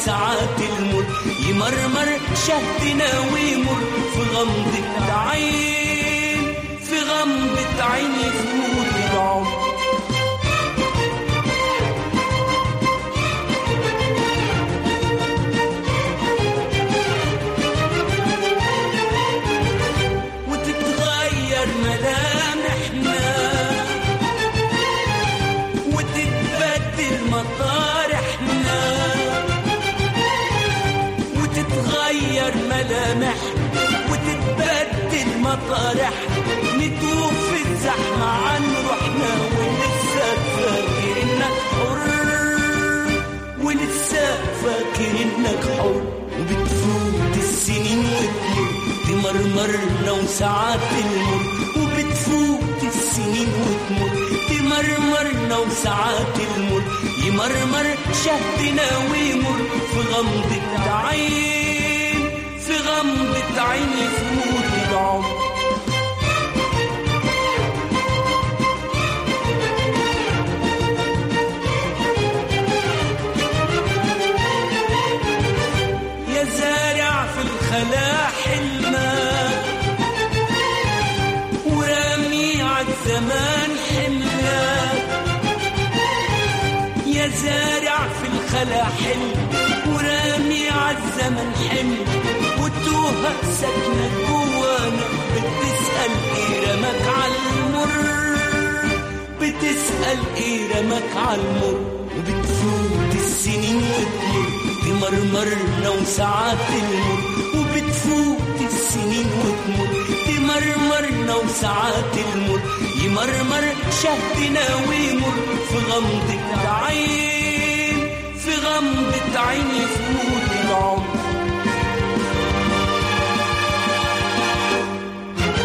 وساعات المر يمرمر شهدنا ويمر في غمضة عين، في غمضة عين يفوت العمر. وتتغير ملامحنا وتتبدل مطارحنا، وتتغير ملامحنا وتتبدل مطارحنا، نتوه في الزحمة عن روحنا ولسه فاكرينك حر، ولسه فاكرينك حر. وبتفوت السنين وتمر تمرمرنا وساعات المر، وبتفوت السنين وتمر تمرمرنا وساعات المر يمرمر شهدنا ويمر في غمضة عين، في غمضة عين يفوت العمر. يا زارع في الخلا حلمك ورامي عالزمان حملك، يا زارع في الخلا حلمك ورامي عالزمن حملك، وتوهك ساكنة جوانا بتسأل ايه رمك عالمر، بتسأل ايه رمك عالمر. وبتفوت السنين وتمر تمرمرنا وساعات المر، وبتفوت السنين وتمر تمرمرنا وساعات المر يمرمر شهدنا ويمر في غمضة عين، في غمضة عين يفوت